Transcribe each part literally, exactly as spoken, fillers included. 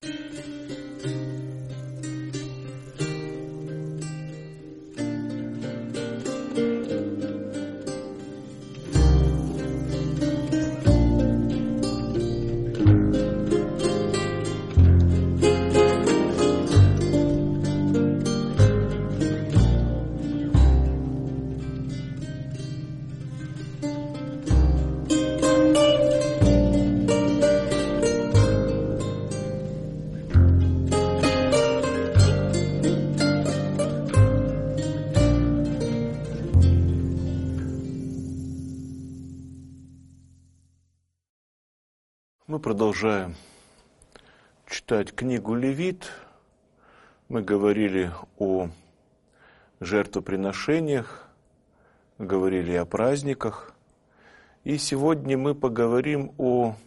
Мы продолжаем читать книгу Левит. Мы говорили о жертвоприношениях, говорили о праздниках. И сегодня мы поговорим о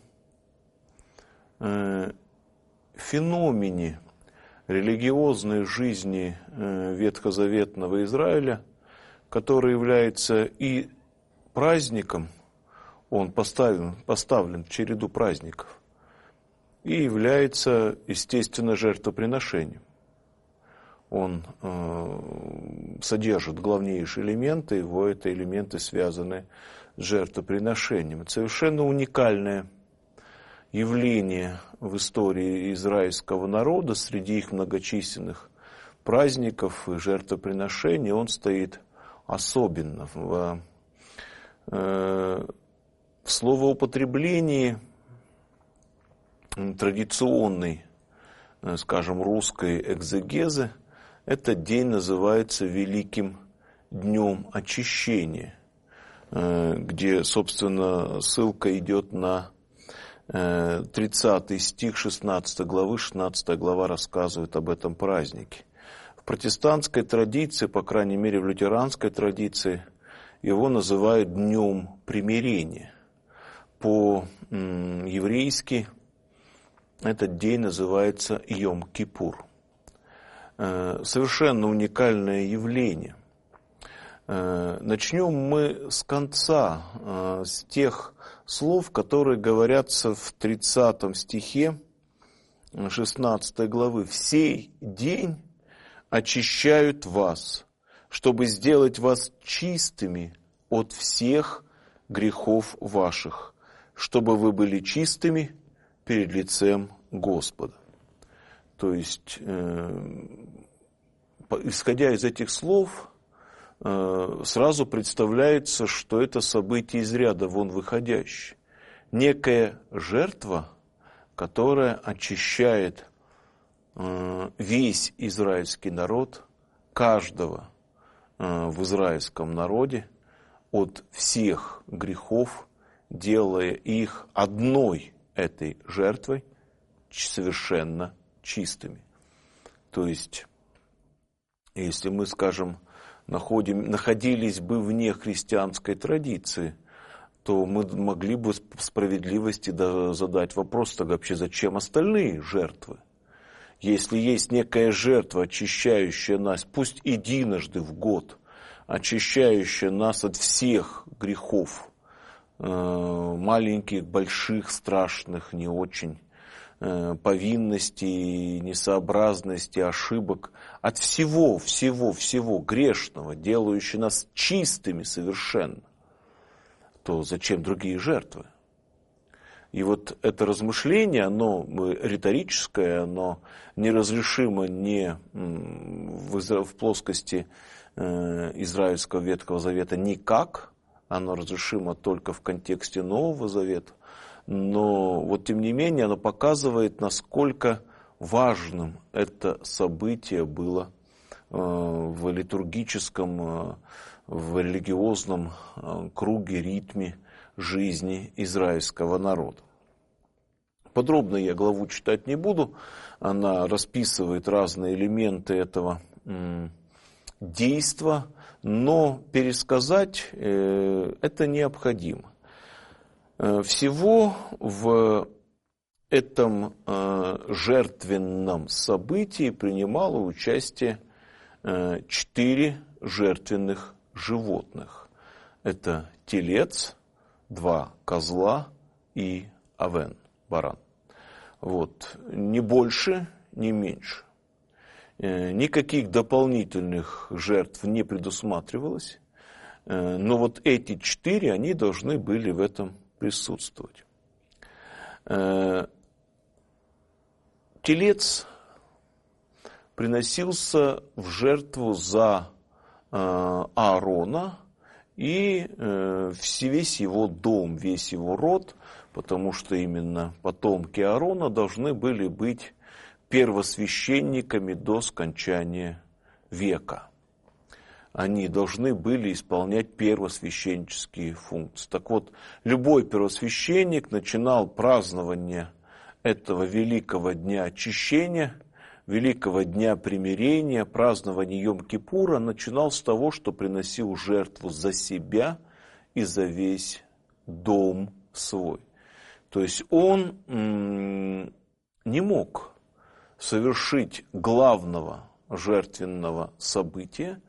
э, феномене религиозной жизни э, ветхозаветного Израиля, который является и праздником. Он поставлен, поставлен в череду праздников и является, естественно, жертвоприношением. Он э, содержит главнейшие элементы, его это элементы, связанные с жертвоприношением. Это совершенно уникальное явление в истории израильского народа. Среди их многочисленных праздников и жертвоприношений он стоит особенно в э, В словоупотреблении традиционной, скажем, русской экзегезы, этот день называется Великим Днем Очищения, где, собственно, ссылка идет на тридцатый стих шестнадцатой главы. шестнадцатая глава рассказывает об этом празднике. В протестантской традиции, по крайней мере в лютеранской традиции, его называют Днем Примирения. По-еврейски этот день называется Йом-Кипур. Совершенно уникальное явление. Начнем мы с конца, с тех слов, которые говорятся в тридцатом стихе шестнадцатой главы. «В сей день очищают вас, чтобы сделать вас чистыми от всех грехов ваших, чтобы вы были чистыми перед лицем Господа». То есть, э, исходя из этих слов, э, сразу представляется, что это событие из ряда вон выходящее. Некая жертва, которая очищает э, весь израильский народ, каждого э, в израильском народе, от всех грехов, делая их одной этой жертвой совершенно чистыми. То есть, если мы, скажем, находим, находились бы вне христианской традиции, то мы могли бы с справедливости задать вопрос, тогда вообще зачем остальные жертвы? Если есть некая жертва, очищающая нас, пусть единожды в год, очищающая нас от всех грехов, маленьких, больших, страшных, не очень, повинностей, несообразностей, ошибок, от всего, всего, всего грешного, делающего нас чистыми совершенно, то зачем другие жертвы? И вот это размышление, оно риторическое, оно неразрешимо не в, в плоскости э, израильского Ветхого Завета никак, оно разрешимо только в контексте Нового Завета, но вот тем не менее оно показывает, насколько важным это событие было э, в литургическом, э, в религиозном э, круге, ритме жизни израильского народа. Подробно я главу читать не буду, она расписывает разные элементы этого м, действа, но пересказать э, это необходимо. Э, всего в этом э, жертвенном событии принимало участие э, четыре жертвенных животных. Это телец, два козла и овен, баран. Вот. Ни больше, ни меньше. Никаких дополнительных жертв не предусматривалось. Но вот эти четыре, они должны были в этом присутствовать. Телец приносился в жертву за Аарона и весь его дом, весь его род, потому что именно потомки Аарона должны были быть первосвященниками до скончания века. Они должны были исполнять первосвященнические функции. Так вот, любой первосвященник начинал празднование этого великого дня очищения, великого дня примирения, празднования Йом-Кипура, начинал с того, что приносил жертву за себя и за весь дом свой. То есть он м- не мог совершить главного жертвенного события,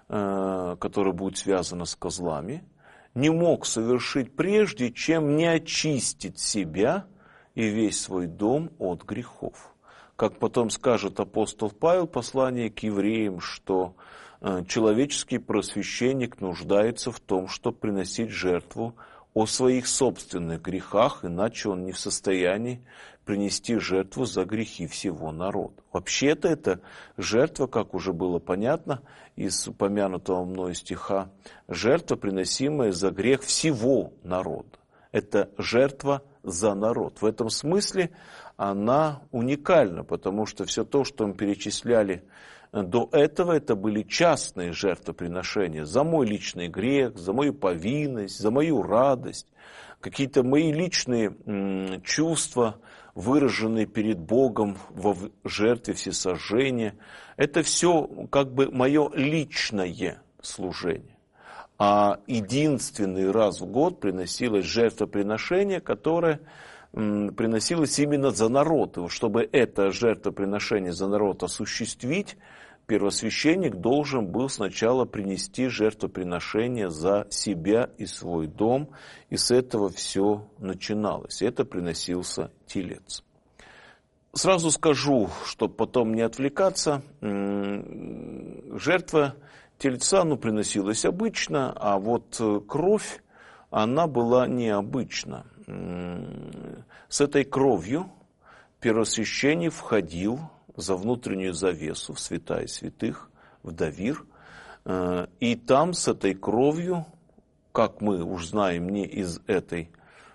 которое будет связано с козлами, не мог совершить прежде, чем не очистить себя и весь свой дом от грехов. Как потом скажет апостол Павел в послании к евреям, что человеческий просвященник нуждается в том, чтобы приносить жертву о своих собственных грехах, иначе он не в состоянии принести жертву за грехи всего народа. Вообще-то это жертва, как уже было понятно из упомянутого мною стиха, жертва, приносимая за грех всего народа. Это жертва за народ. В этом смысле она уникальна, потому что все то, что мы перечисляли до этого, это были частные жертвоприношения за мой личный грех, за мою повинность, за мою радость, какие-то мои личные м, чувства, выраженные перед Богом во жертве всесожжения. Это все как бы мое личное служение. А единственный раз в год приносилось жертвоприношение, которое м, приносилось именно за народ. И чтобы это жертвоприношение за народ осуществить, первосвященник должен был сначала принести жертвоприношение за себя и свой дом, и с этого все начиналось. Это приносился телец. Сразу скажу, чтобы потом не отвлекаться, жертва тельца ну, приносилась обычно, а вот кровь, она была необычна. С этой кровью первосвященник входил за внутреннюю завесу в святая святых, в Давир. И там с этой кровью, как мы уж знаем не из этой,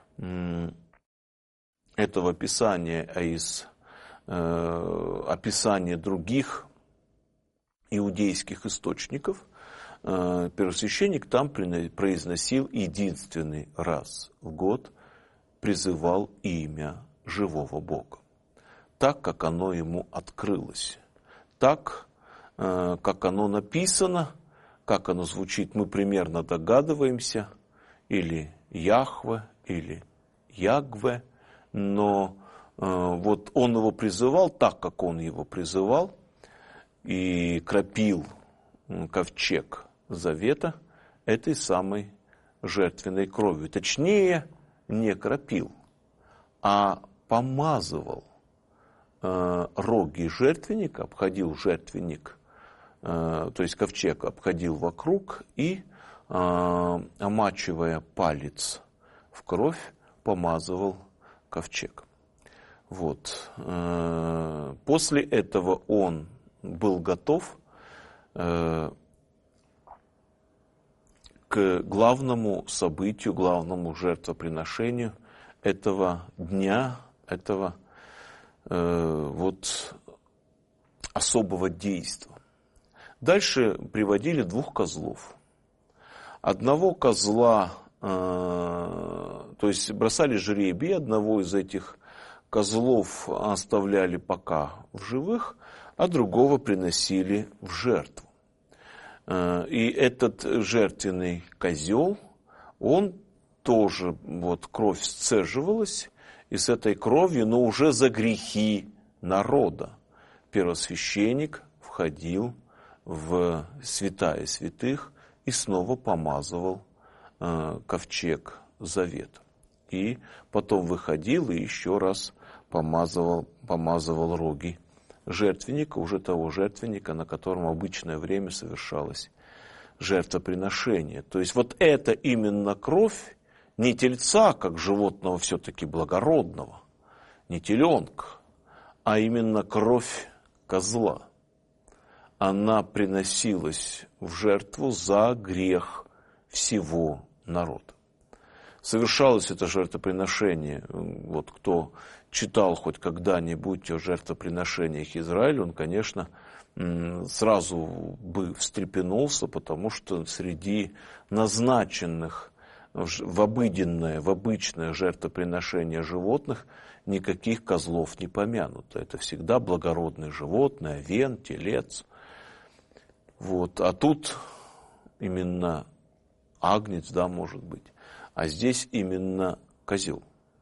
этого писания, а из описания других иудейских источников, первосвященник там произносил единственный раз в год, призывал имя живого Бога. Так, как оно ему открылось. Так, как оно написано, как оно звучит, мы примерно догадываемся, или Яхве, или Ягве, но вот он его призывал так, как он его призывал, и кропил ковчег завета этой самой жертвенной кровью. Точнее, не кропил, а помазывал роги жертвенника, обходил жертвенник, то есть ковчег обходил вокруг и, омачивая палец в кровь, помазывал ковчег. Вот. После этого он был готов к главному событию, главному жертвоприношению этого дня, этого вот особого действия. Дальше приводили двух козлов. Одного козла, то есть бросали жребий, одного из этих козлов оставляли пока в живых, а другого приносили в жертву. И этот жертвенный козел, он тоже, вот кровь сцеживалась, и с этой кровью, но уже за грехи народа, первосвященник входил в святая святых и снова помазывал э, ковчег завета. И потом выходил и еще раз помазывал, помазывал роги жертвенника, уже того жертвенника, на котором в обычное время совершалось жертвоприношение. То есть вот это именно кровь не тельца, как животного все-таки благородного, не теленка, а именно кровь козла. Она приносилась в жертву за грех всего народа. Совершалось это жертвоприношение, вот кто читал хоть когда-нибудь о жертвоприношениях Израиля, он, конечно, сразу бы встрепенулся, потому что среди назначенных в обыденное, в обычное жертвоприношение животных никаких козлов не помянуто. Это всегда благородные животные, овен, телец. Вот. А тут именно агнец, да, может быть. А здесь именно козел.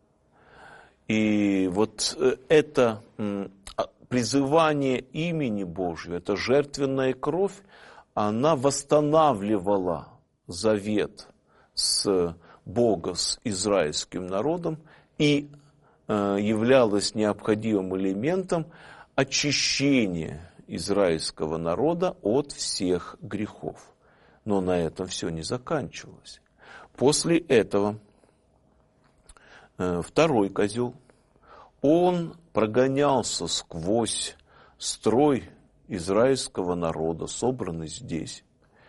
И вот это призывание имени Божьего, эта жертвенная кровь, она восстанавливала завет с Богом, с израильским народом и являлась необходимым элементом очищения израильского народа от всех грехов. Но на этом все не заканчивалось. После этого второй козел, он прогонялся сквозь строй израильского народа, собранный здесь.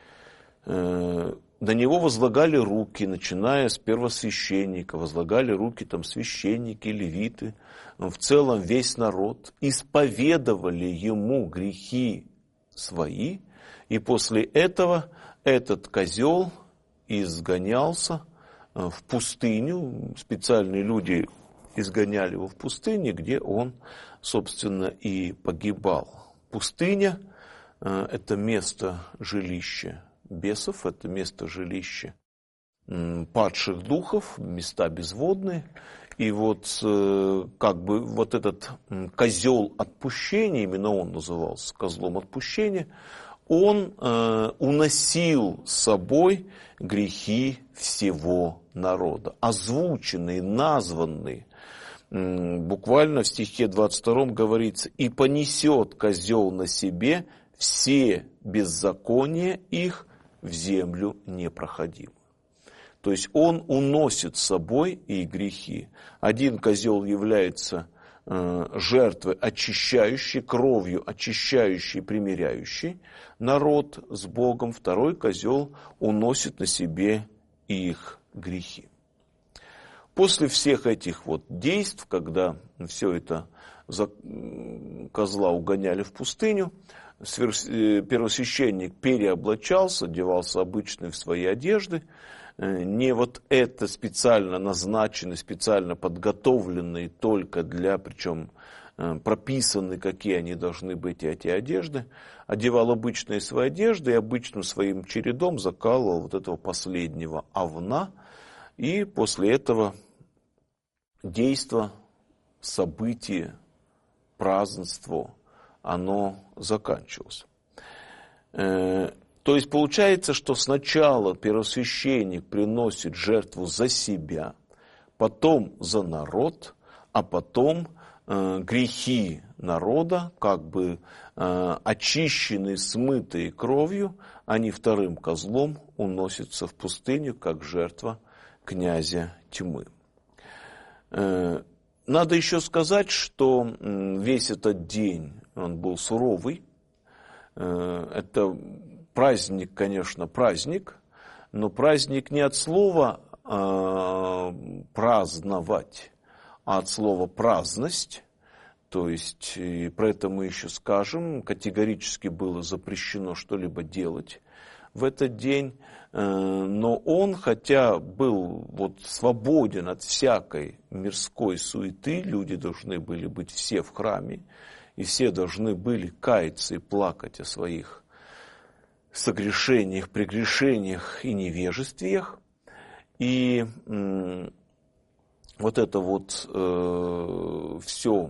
На него возлагали руки, начиная с первосвященника, возлагали руки там священники, левиты, в целом весь народ, исповедовали ему грехи свои, и после этого этот козел изгонялся в пустыню, специальные люди изгоняли его в пустыне, где он, собственно, и погибал. Пустыня – это место жилища бесов, это место жилища падших духов, места безводные. И вот как бы вот этот козел отпущения, именно он назывался козлом отпущения, он э, уносил с собой грехи всего народа, озвученные, названные. Буквально в стихе двадцать втором говорится: «И понесет козел на себе все беззакония их в землю непроходимую». То есть он уносит с собой и грехи. Один козел является э, жертвой, очищающей, кровью очищающей, примиряющей народ с Богом. Второй козел уносит на себе их грехи. После всех этих вот действий, когда все это козла угоняли в пустыню, первосвященник переоблачался, одевался обычные в свои одежды, не вот это специально назначенные, специально подготовленные только для, причем прописаны, какие они должны быть, эти одежды, одевал обычные свои одежды и обычным своим чередом закалывал вот этого последнего овна, и после этого действо, событие, празднество, оно заканчивалось. То есть получается, что сначала первосвященник приносит жертву за себя, потом за народ, а потом э, грехи народа, как бы э, очищенные, смытые кровью, они вторым козлом уносятся в пустыню, как жертва князя тьмы. Э, надо еще сказать, что весь этот день он был суровый. Э, это праздник, конечно, праздник, но праздник не от слова э, праздновать, а от слова праздность. То есть, и про это мы еще скажем, категорически было запрещено что-либо делать в этот день. Э, но он, хотя был вот свободен от всякой мирской суеты, люди должны были быть все в храме, и все должны были каяться и плакать о своих согрешениях, прегрешениях и невежествиях. И м, вот это вот э, все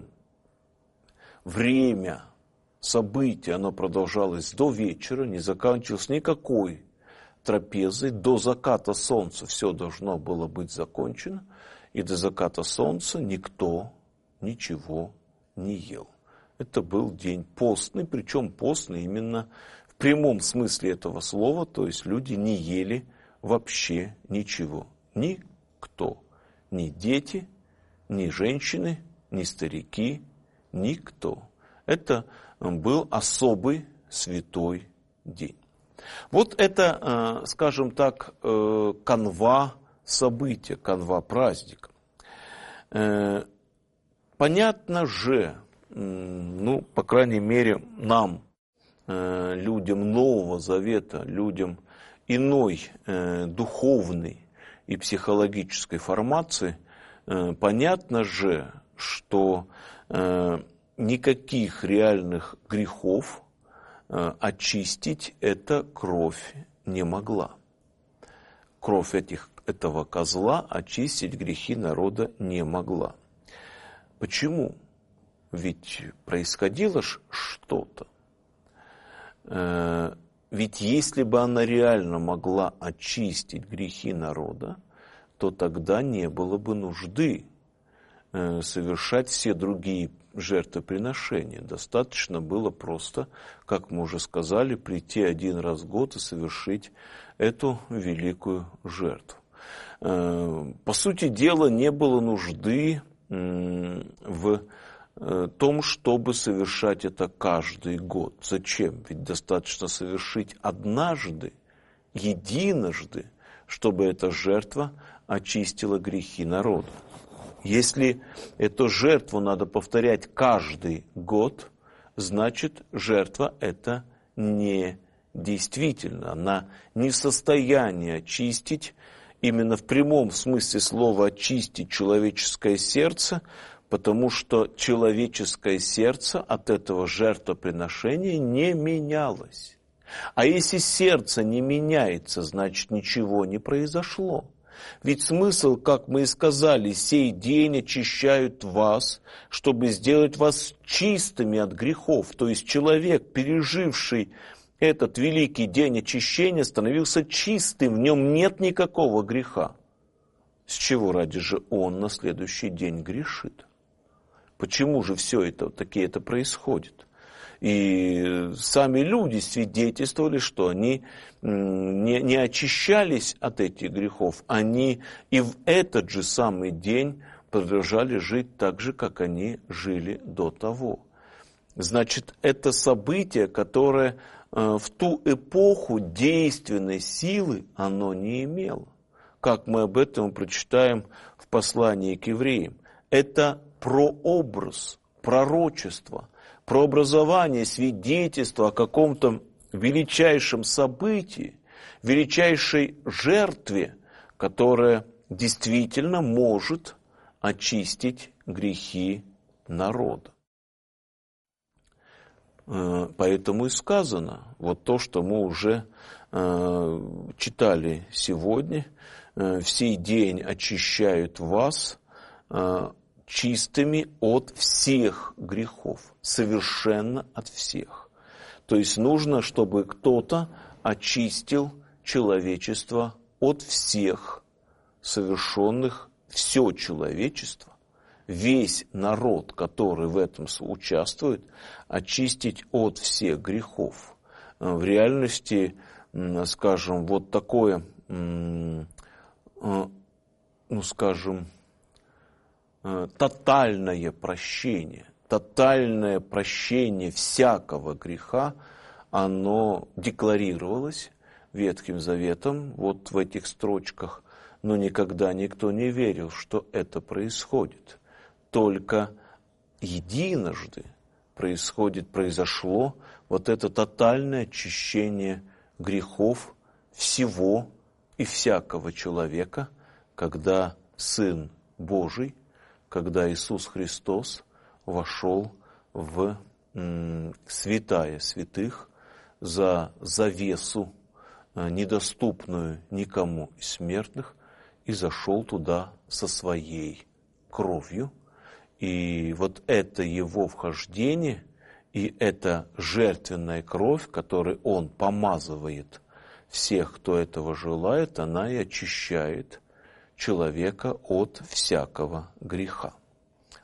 время, событие, оно продолжалось до вечера, не заканчивалось никакой трапезой. До заката солнца все должно было быть закончено. И до заката солнца никто ничего не ел. Это был день постный, причем постный именно в прямом смысле этого слова, то есть люди не ели вообще ничего. Никто. Ни дети, ни женщины, ни старики, никто. Это был особый святой день. Вот это, скажем так, канва события, канва праздника. Понятно же, ну, по крайней мере, нам, людям Нового Завета, людям иной духовной и психологической формации, понятно же, что никаких реальных грехов очистить эта кровь не могла. Кровь этих, этого козла очистить грехи народа не могла. Почему? Ведь происходило ж что-то. Ведь если бы она реально могла очистить грехи народа, то тогда не было бы нужды совершать все другие жертвоприношения. Достаточно было просто, как мы уже сказали, прийти один раз в год и совершить эту великую жертву. По сути дела, не было нужды в том, чтобы совершать это каждый год. Зачем? Ведь достаточно совершить однажды, единожды, чтобы эта жертва очистила грехи народа. Если эту жертву надо повторять каждый год, значит, жертва эта не действительна. Она не в состоянии очистить, именно в прямом смысле слова очистить человеческое сердце, потому что человеческое сердце от этого жертвоприношения не менялось. А если сердце не меняется, значит, ничего не произошло. Ведь смысл, как мы и сказали, сей день очищают вас, чтобы сделать вас чистыми от грехов. То есть человек, переживший этот великий день очищения, становился чистым, в нем нет никакого греха. С чего ради же он на следующий день грешит? Почему же все это, таки это происходит? И сами люди свидетельствовали, что они не, не очищались от этих грехов. Они и в этот же самый день продолжали жить так же, как они жили до того. Значит, это событие, которое в ту эпоху действенной силы оно не имело. Как мы об этом прочитаем в послании к евреям. Это прообраз, пророчество, прообразование, свидетельство о каком-то величайшем событии, величайшей жертве, которая действительно может очистить грехи народа. Поэтому и сказано, вот то, что мы уже читали сегодня, в сей день очищают вас чистыми от всех грехов, совершенно от всех. То есть нужно, чтобы кто-то очистил человечество от всех совершенных, все человечество, весь народ, который в этом участвует, очистить от всех грехов. В реальности, скажем, вот такое, ну, скажем, тотальное прощение, тотальное прощение всякого греха, оно декларировалось Ветхим Заветом, вот в этих строчках, но никогда никто не верил, что это происходит. Только единожды происходит, произошло вот это тотальное очищение грехов всего и всякого человека, когда Сын Божий, когда Иисус Христос вошел в святая святых за завесу, недоступную никому из смертных, и зашел туда со своей кровью. И вот это его вхождение, и эта жертвенная кровь, которой он помазывает всех, кто этого желает, она и очищает человека от всякого греха.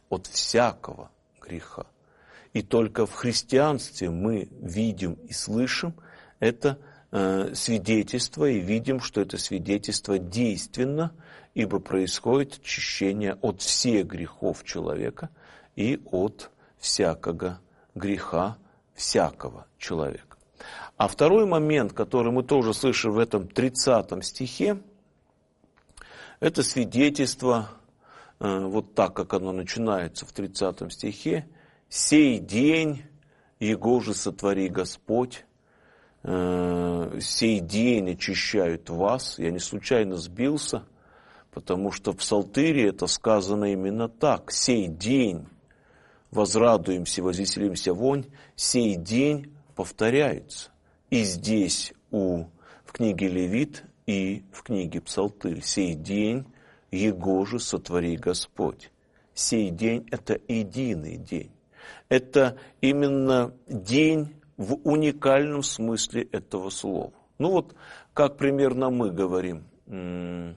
от всякого греха. И только в христианстве мы видим и слышим это э, свидетельство, и видим, что это свидетельство действенно, ибо происходит очищение от всех грехов человека и от всякого греха всякого человека. А второй момент, который мы тоже слышим в этом тридцатом стихе, это свидетельство, э, вот так, как оно начинается в тридцатом стихе, «Сей день, его же сотвори Господь, э, сей день очищают вас». Я не случайно сбился, потому что в Псалтире это сказано именно так. «Сей день возрадуемся, возвеселимся вонь», сей день повторяется. И здесь у, в книге Левит и в книге Псалтырь. «Сей день, его же сотвори Господь». Сей день – это единый день. Это именно день в уникальном смысле этого слова. Ну вот, как примерно мы говорим. Мы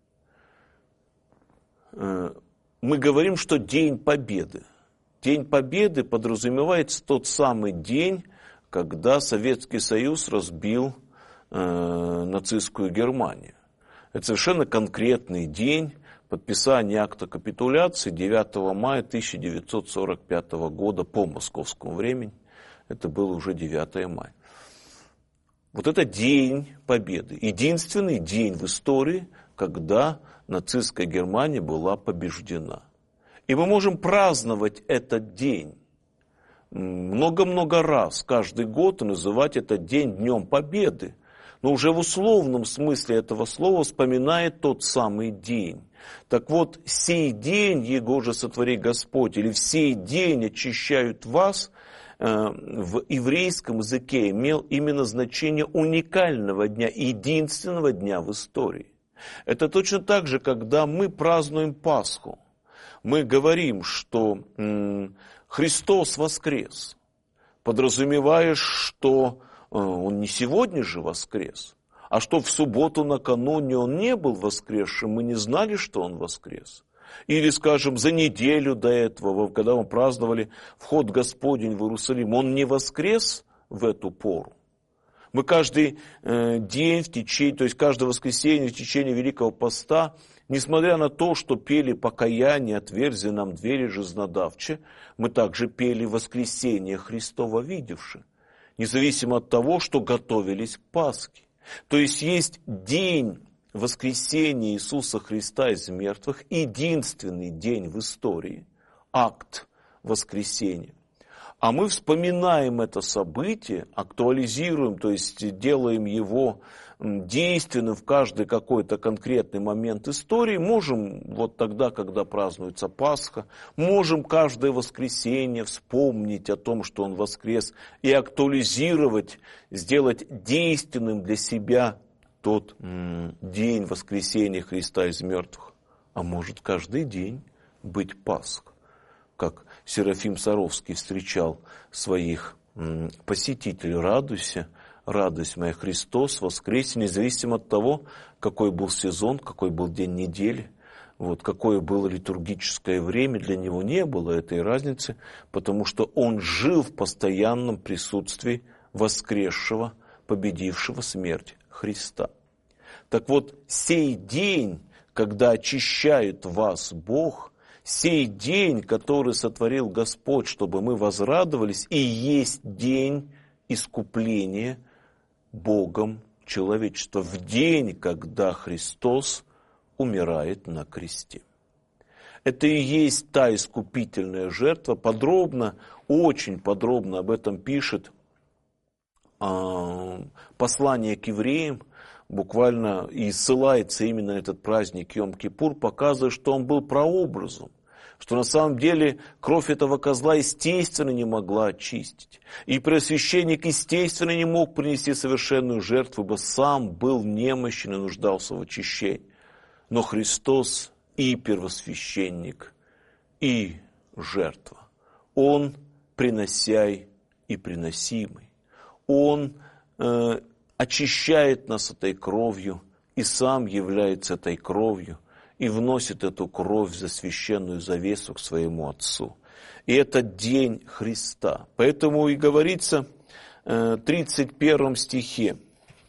говорим, что День Победы. День Победы подразумевается тот самый день, когда Советский Союз разбил э, нацистскую Германию. Это совершенно конкретный день подписания акта капитуляции девятого мая тысяча девятьсот сорок пятого года по московскому времени. Это было уже девятое мая. Вот это День Победы. Единственный день в истории, когда нацистская Германия была побеждена. И мы можем праздновать этот день много-много раз, каждый год, и называть этот день Днем Победы. Но уже в условном смысле этого слова вспоминает тот самый день. Так вот, сей день, его же сотвори Господь, или в сей день очищают вас, в еврейском языке имел именно значение уникального дня, единственного дня в истории. Это точно так же, когда мы празднуем Пасху. Мы говорим, что Христос воскрес, подразумевая, что Он не сегодня же воскрес, а что в субботу накануне Он не был воскресшим, мы не знали, что Он воскрес. Или, скажем, за неделю до этого, когда мы праздновали вход Господень в Иерусалим, Он не воскрес в эту пору. Мы каждый э, день в течение, то есть каждое воскресенье в течение Великого Поста, несмотря на то, что пели покаяние, отверзи нам двери жизнодавче, мы также пели воскресение Христова видевши, независимо от того, что готовились к Пасхе. То есть есть день воскресения Иисуса Христа из мертвых, единственный день в истории, акт воскресения. А мы вспоминаем это событие, актуализируем, то есть делаем его действенным в каждый какой-то конкретный момент истории. Можем вот тогда, когда празднуется Пасха, можем каждое воскресенье вспомнить о том, что Он воскрес, и актуализировать, сделать действенным для себя тот м, день воскресения Христа из мертвых. А может каждый день быть Пасха, как Серафим Саровский встречал своих м, посетителей. Радуйся, радость моя, Христос воскресе, независимо от того, какой был сезон, какой был день недели, вот, какое было литургическое время, для него не было этой разницы, потому что он жил в постоянном присутствии воскресшего, победившего смерть Христа. Так вот, сей день, когда очищает вас Бог, сей день, который сотворил Господь, чтобы мы возрадовались, и есть день искупления Богом человечества, в день, когда Христос умирает на кресте. Это и есть та искупительная жертва. Подробно, очень подробно об этом пишет э, послание к евреям, буквально и ссылается именно на этот праздник Йом-Кипур, показывая, что он был прообразом, что на самом деле кровь этого козла естественно не могла очистить. И преосвященник естественно не мог принести совершенную жертву, ибо сам был немощен и нуждался в очищении. Но Христос и первосвященник, и жертва. Он приносяй и приносимый. Он э, очищает нас этой кровью и сам является этой кровью. и вносит эту кровь за священную завесу к своему Отцу. И это день Христа. Поэтому и говорится в тридцать первом стихе: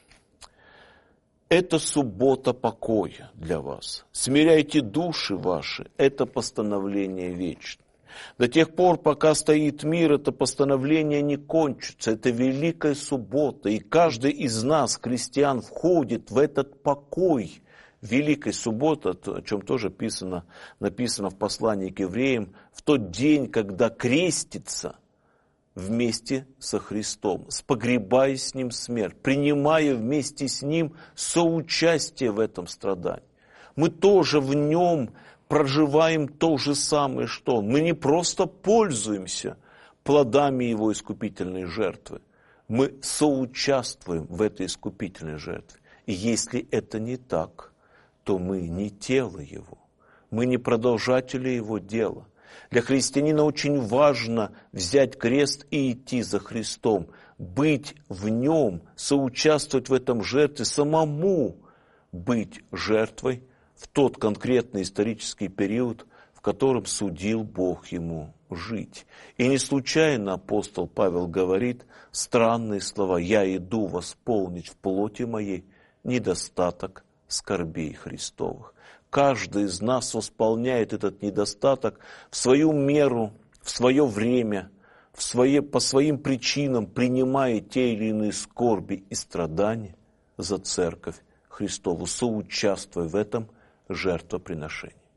это суббота покоя для вас. Смиряйте души ваши, это постановление вечное. До тех пор, пока стоит мир, это постановление не кончится. Это великая суббота. И каждый из нас, христиан, входит в этот покой великой субботы, о чем тоже написано, написано в послании к евреям, в тот день, когда крестится вместе со Христом, спогребая с Ним смерть, принимая вместе с Ним соучастие в этом страдании. Мы тоже в Нем проживаем то же самое, что Он. Мы не просто пользуемся плодами Его искупительной жертвы, мы соучаствуем в этой искупительной жертве. И если это не так, то мы не тело Его, мы не продолжатели Его дела. Для христианина очень важно взять крест и идти за Христом, быть в Нем, соучаствовать в этом жертве, самому быть жертвой в тот конкретный исторический период, в котором судил Бог ему жить. И не случайно апостол Павел говорит странные слова: «Я иду восполнить в плоти моей недостаток скорбей Христовых». Каждый из нас восполняет этот недостаток в свою меру, в свое время, в свои, по своим причинам, принимая те или иные скорби и страдания за Церковь Христову, соучаствуя в этом жертвоприношении.